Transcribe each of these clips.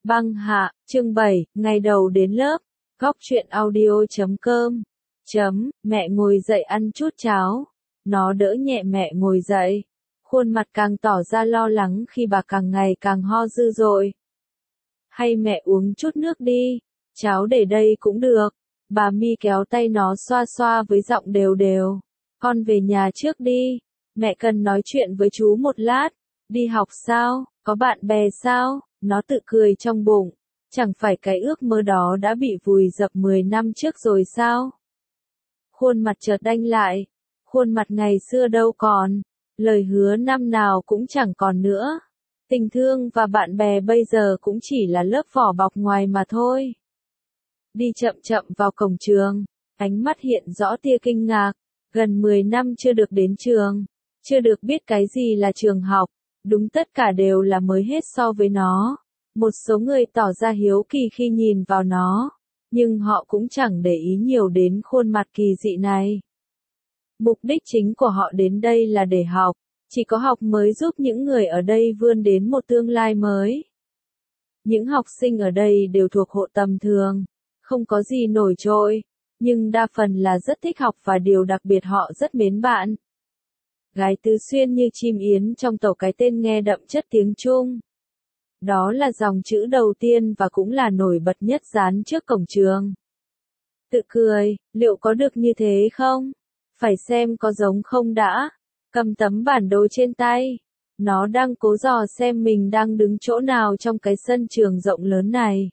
Băng hạ, chương 7, ngày đầu đến lớp. Góc truyện audio.com. Mẹ ngồi dậy ăn chút cháo. Nó đỡ nhẹ mẹ ngồi dậy. Khuôn mặt càng tỏ ra lo lắng khi bà càng ngày càng ho dữ dội. Hay mẹ uống chút nước đi. Cháo để đây cũng được. Bà Mi kéo tay nó xoa xoa với giọng đều đều. Con về nhà trước đi. Mẹ cần nói chuyện với chú một lát. Đi học sao? Có bạn bè sao? Nó tự cười trong bụng. Chẳng phải cái ước mơ đó đã bị vùi dập 10 năm trước rồi sao? Khuôn mặt chợt đanh lại. Khuôn mặt ngày xưa đâu còn. Lời hứa năm nào cũng chẳng còn nữa. Tình thương và bạn bè bây giờ cũng chỉ là lớp vỏ bọc ngoài mà thôi. Đi chậm chậm vào cổng trường. Ánh mắt hiện rõ tia kinh ngạc. Gần 10 năm chưa được đến trường. Chưa được biết cái gì là trường học. Đúng tất cả đều là mới hết so với nó. Một số người tỏ ra hiếu kỳ khi nhìn vào nó. Nhưng họ cũng chẳng để ý nhiều đến khuôn mặt kỳ dị này. Mục đích chính của họ đến đây là để học. Chỉ có học mới giúp những người ở đây vươn đến một tương lai mới. Những học sinh ở đây đều thuộc hộ tầm thường. Không có gì nổi trội. Nhưng đa phần là rất thích học và điều đặc biệt họ rất mến bạn. Gái Tứ Xuyên như chim yến trong tàu, cái tên nghe đậm chất tiếng Trung. Đó là dòng chữ đầu tiên và cũng là nổi bật nhất dán trước cổng trường. Tự cười, liệu có được như thế không? Phải xem có giống không đã. Cầm tấm bản đồ trên tay. Nó đang cố dò xem mình đang đứng chỗ nào trong cái sân trường rộng lớn này.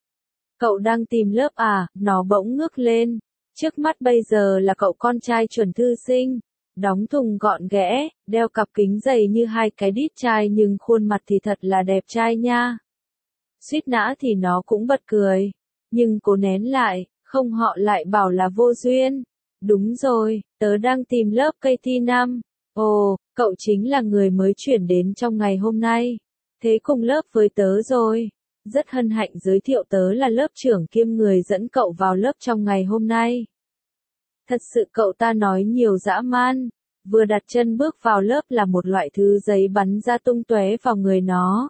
Cậu đang tìm lớp à? Nó bỗng ngước lên. Trước mắt bây giờ là cậu con trai chuẩn thư sinh. Đóng thùng gọn ghẽ, đeo cặp kính dày như hai cái đít trai nhưng khuôn mặt thì thật là đẹp trai nha. Suýt nã thì nó cũng bật cười. Nhưng cố nén lại, không họ lại bảo là vô duyên. Đúng rồi, tớ đang tìm lớp KT5. Ồ, cậu chính là người mới chuyển đến trong ngày hôm nay. Thế cùng lớp với tớ rồi. Rất hân hạnh giới thiệu tớ là lớp trưởng kiêm người dẫn cậu vào lớp trong ngày hôm nay. Thật sự cậu ta nói nhiều dã man. Vừa đặt chân bước vào lớp là một loại thứ giấy bắn ra tung tóe vào người nó.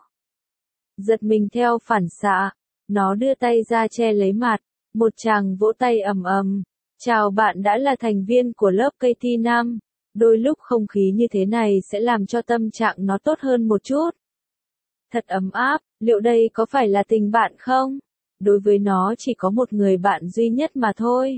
Giật mình theo phản xạ, nó đưa tay ra che lấy mặt, một tràng vỗ tay ầm ầm. Chào bạn đã là thành viên của lớp KT5. Đôi lúc không khí như thế này sẽ làm cho tâm trạng nó tốt hơn một chút. Thật ấm áp, liệu đây có phải là tình bạn không? Đối với nó chỉ có một người bạn duy nhất mà thôi.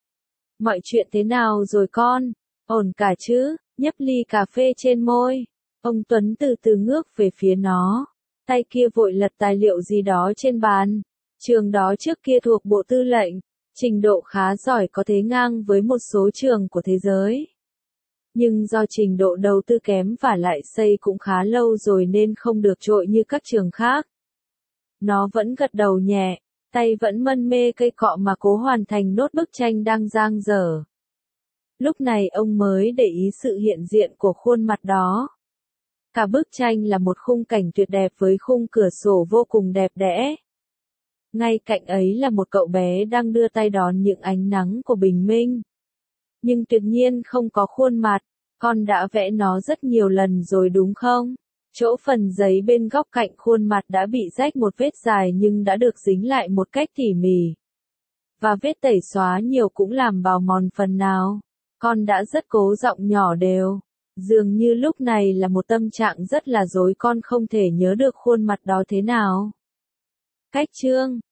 Mọi chuyện thế nào rồi con? Ổn cả chứ? Nhấp ly cà phê trên môi. Ông Tuấn từ từ ngước về phía nó. Tay kia vội lật tài liệu gì đó trên bàn. Trường đó trước kia thuộc Bộ Tư lệnh. Trình độ khá giỏi, có thế ngang với một số trường của thế giới. Nhưng do trình độ đầu tư kém và lại xây cũng khá lâu rồi nên không được trội như các trường khác. Nó vẫn gật đầu nhẹ. Tay vẫn mân mê cây cọ mà cố hoàn thành nốt bức tranh đang dang dở. Lúc này ông mới để ý sự hiện diện của khuôn mặt đó. Cả bức tranh là một khung cảnh tuyệt đẹp với khung cửa sổ vô cùng đẹp đẽ. Ngay cạnh ấy là một cậu bé đang đưa tay đón những ánh nắng của bình minh. Nhưng tuyệt nhiên không có khuôn mặt, con đã vẽ nó rất nhiều lần rồi đúng không? Chỗ phần giấy bên góc cạnh khuôn mặt đã bị rách một vết dài nhưng đã được dính lại một cách tỉ mỉ. Và vết tẩy xóa nhiều cũng làm bào mòn phần nào. Con đã rất cố giọng nhỏ đều. Dường như lúc này là một tâm trạng rất là rối, con không thể nhớ được khuôn mặt đó thế nào. Cách chương